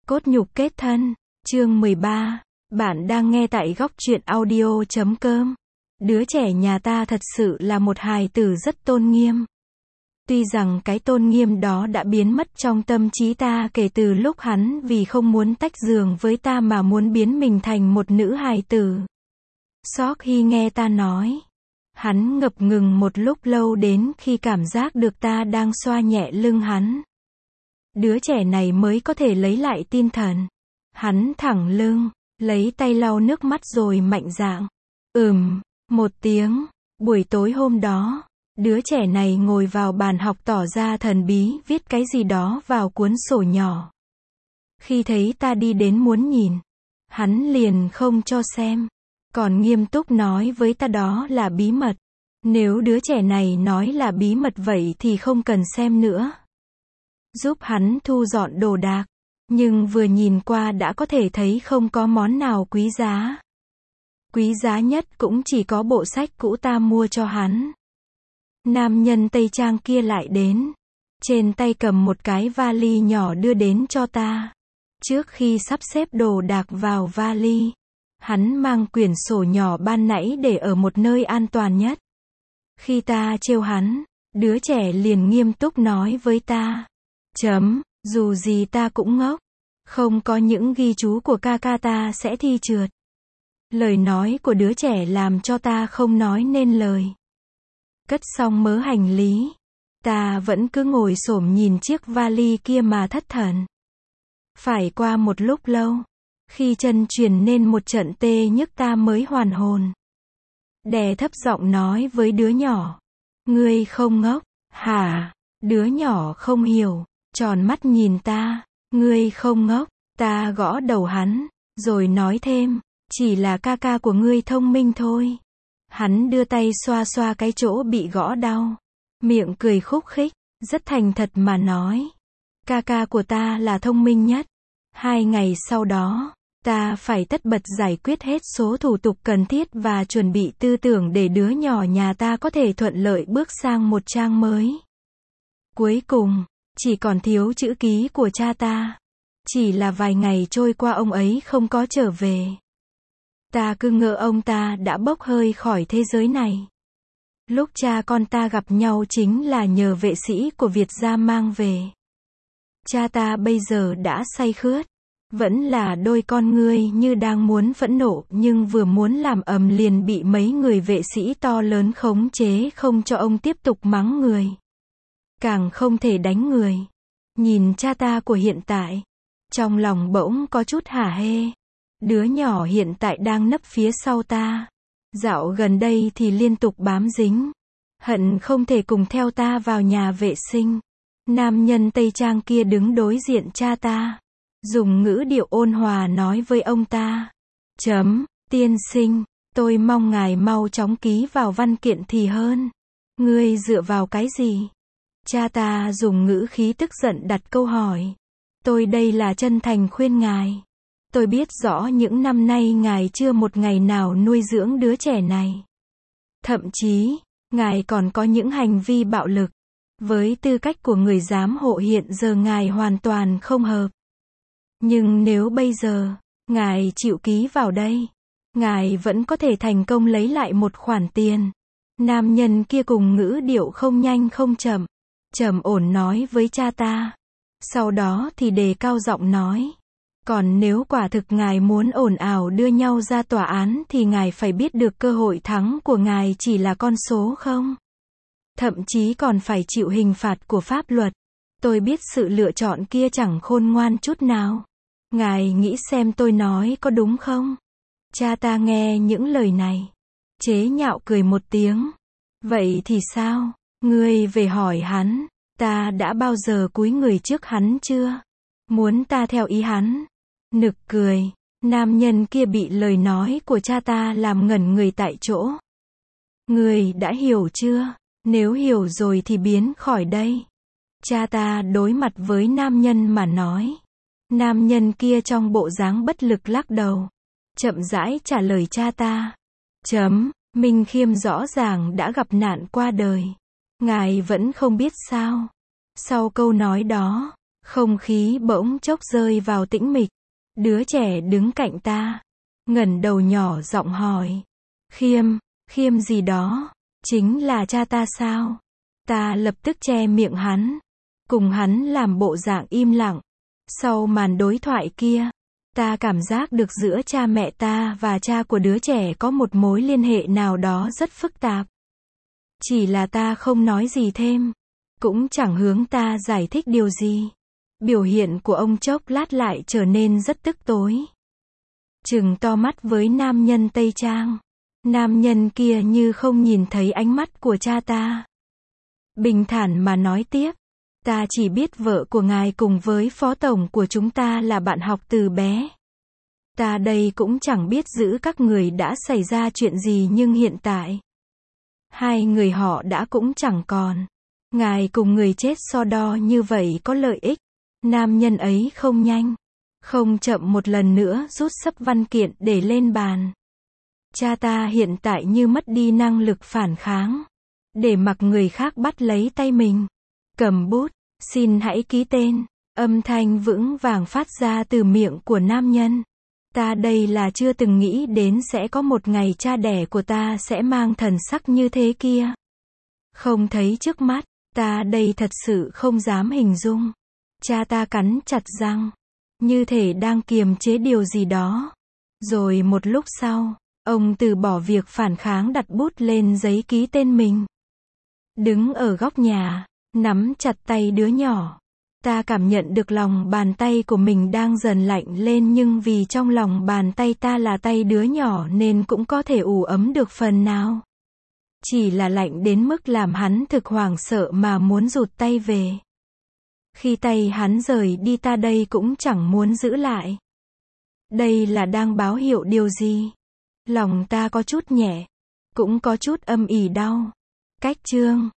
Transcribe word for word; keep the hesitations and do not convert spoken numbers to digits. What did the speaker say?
Cốt nhục kết thân, chương mười ba. Bạn đang nghe tại góc truyện audio chấm com. Đứa trẻ nhà ta thật sự là một hài tử rất tôn nghiêm. Tuy rằng cái tôn nghiêm đó đã biến mất trong tâm trí ta kể từ lúc hắn vì không muốn tách giường với ta mà muốn biến mình thành một nữ hài tử. Sok Hee nghe ta nói. Hắn ngập ngừng một lúc lâu đến khi cảm giác được ta đang xoa nhẹ lưng hắn. Đứa trẻ này mới có thể lấy lại tinh thần. Hắn thẳng lưng, lấy tay lau nước mắt rồi mạnh dạn. Ừm, một tiếng. Buổi tối hôm đó, đứa trẻ này ngồi vào bàn học tỏ ra thần bí, viết cái gì đó vào cuốn sổ nhỏ. Khi thấy ta đi đến muốn nhìn, hắn liền không cho xem. Còn nghiêm túc nói với ta đó là bí mật. Nếu đứa trẻ này nói là bí mật vậy thì không cần xem nữa. Giúp hắn thu dọn đồ đạc. Nhưng vừa nhìn qua đã có thể thấy không có món nào quý giá. Quý giá nhất cũng chỉ có bộ sách cũ ta mua cho hắn. Nam nhân Tây Trang kia lại đến. Trên tay cầm một cái vali nhỏ đưa đến cho ta. Trước khi sắp xếp đồ đạc vào vali, hắn mang quyển sổ nhỏ ban nãy để ở một nơi an toàn nhất. Khi ta trêu hắn, đứa trẻ liền nghiêm túc nói với ta. Chấm, dù gì ta cũng ngốc. Không có những ghi chú của ca ca ta sẽ thi trượt. Lời nói của đứa trẻ làm cho ta không nói nên lời. Cất xong mớ hành lý. Ta vẫn cứ ngồi xổm nhìn chiếc vali kia mà thất thần. Phải qua một lúc lâu, khi chân truyền nên một trận tê nhức ta mới hoàn hồn. Đè thấp giọng nói với đứa nhỏ. Ngươi không ngốc, hả? Đứa nhỏ không hiểu, tròn mắt nhìn ta. Ngươi không ngốc, ta gõ đầu hắn, rồi nói thêm. Chỉ là ca ca của ngươi thông minh thôi. Hắn đưa tay xoa xoa cái chỗ bị gõ đau. Miệng cười khúc khích, rất thành thật mà nói. Ca ca của ta là thông minh nhất. Hai ngày sau đó, ta phải tất bật giải quyết hết số thủ tục cần thiết và chuẩn bị tư tưởng để đứa nhỏ nhà ta có thể thuận lợi bước sang một trang mới. Cuối cùng, chỉ còn thiếu chữ ký của cha ta. Chỉ là vài ngày trôi qua ông ấy không có trở về. Ta cứ ngỡ ông ta đã bốc hơi khỏi thế giới này. Lúc cha con ta gặp nhau chính là nhờ vệ sĩ của Việt gia mang về. Cha ta bây giờ đã say khướt. Vẫn là đôi con ngươi như đang muốn phẫn nộ nhưng vừa muốn làm ầm liền bị mấy người vệ sĩ to lớn khống chế không cho ông tiếp tục mắng người. Càng không thể đánh người. Nhìn cha ta của hiện tại, trong lòng bỗng có chút hả hê. Đứa nhỏ hiện tại đang nấp phía sau ta. Dạo gần đây thì liên tục bám dính. Hận không thể cùng theo ta vào nhà vệ sinh. Nam nhân Tây Trang kia đứng đối diện cha ta. Dùng ngữ điệu ôn hòa nói với ông ta. Chấm, tiên sinh, tôi mong ngài mau chóng ký vào văn kiện thì hơn. Ngươi dựa vào cái gì? Cha ta dùng ngữ khí tức giận đặt câu hỏi. Tôi đây là chân thành khuyên ngài. Tôi biết rõ những năm nay ngài chưa một ngày nào nuôi dưỡng đứa trẻ này. Thậm chí, ngài còn có những hành vi bạo lực. Với tư cách của người giám hộ hiện giờ ngài hoàn toàn không hợp. Nhưng nếu bây giờ, ngài chịu ký vào đây, ngài vẫn có thể thành công lấy lại một khoản tiền. Nam nhân kia cùng ngữ điệu không nhanh không chậm, trầm ổn nói với cha ta. Sau đó thì đề cao giọng nói. Còn nếu quả thực ngài muốn ồn ào đưa nhau ra tòa án thì ngài phải biết được cơ hội thắng của ngài chỉ là con số không. Thậm chí còn phải chịu hình phạt của pháp luật. Tôi biết sự lựa chọn kia chẳng khôn ngoan chút nào. Ngài nghĩ xem tôi nói có đúng không? Cha ta nghe những lời này. Chế nhạo cười một tiếng. Vậy thì sao? Ngươi về hỏi hắn. Ta đã bao giờ cúi người trước hắn chưa? Muốn ta theo ý hắn? Nực cười. Nam nhân kia bị lời nói của cha ta làm ngẩn người tại chỗ. Ngươi đã hiểu chưa? Nếu hiểu rồi thì biến khỏi đây. Cha ta đối mặt với nam nhân mà nói. Nam nhân kia trong bộ dáng bất lực lắc đầu. Chậm rãi trả lời cha ta. Chấm, Minh Khiêm rõ ràng đã gặp nạn qua đời. Ngài vẫn không biết sao? Sau câu nói đó, Không khí bỗng chốc rơi vào tĩnh mịch. Đứa trẻ đứng cạnh ta, ngẩng đầu nhỏ giọng hỏi. Khiêm, Khiêm gì đó, chính là cha ta sao? Ta lập tức che miệng hắn, cùng hắn làm bộ dạng im lặng. Sau màn đối thoại kia, ta cảm giác được giữa cha mẹ ta và cha của đứa trẻ có một mối liên hệ nào đó rất phức tạp. Chỉ là ta không nói gì thêm, cũng chẳng hướng ta giải thích điều gì. Biểu hiện của ông chốc lát lại trở nên rất tức tối. Trừng to mắt với nam nhân Tây Trang. Nam nhân kia như không nhìn thấy ánh mắt của cha ta. Bình thản mà nói tiếp. Ta chỉ biết vợ của ngài cùng với phó tổng của chúng ta là bạn học từ bé. Ta đây cũng chẳng biết giữ các người đã xảy ra chuyện gì nhưng hiện tại hai người họ đã cũng chẳng còn. Ngài cùng người chết so đo như vậy có lợi ích. Nam nhân ấy không nhanh, không chậm một lần nữa rút sấp văn kiện để lên bàn. Cha ta hiện tại như mất đi năng lực phản kháng. Để mặc người khác bắt lấy tay mình. Cầm bút, xin hãy ký tên. Âm thanh vững vàng phát ra từ miệng của nam nhân. Ta đây là chưa từng nghĩ đến sẽ có một ngày cha đẻ của ta sẽ mang thần sắc như thế kia. Không thấy trước mắt, ta đây thật sự không dám hình dung. Cha ta cắn chặt răng, như thể đang kiềm chế điều gì đó. Rồi một lúc sau, ông từ bỏ việc phản kháng đặt bút lên giấy ký tên mình. Đứng ở góc nhà, nắm chặt tay đứa nhỏ. Ta cảm nhận được lòng bàn tay của mình đang dần lạnh lên nhưng vì trong lòng bàn tay ta là tay đứa nhỏ nên cũng có thể ủ ấm được phần nào. Chỉ là lạnh đến mức làm hắn thực hoảng sợ mà muốn rụt tay về. Khi tay hắn rời đi ta đây cũng chẳng muốn giữ lại. Đây là đang báo hiệu điều gì? Lòng ta có chút nhẹ, cũng có chút âm ỉ đau. Cách chương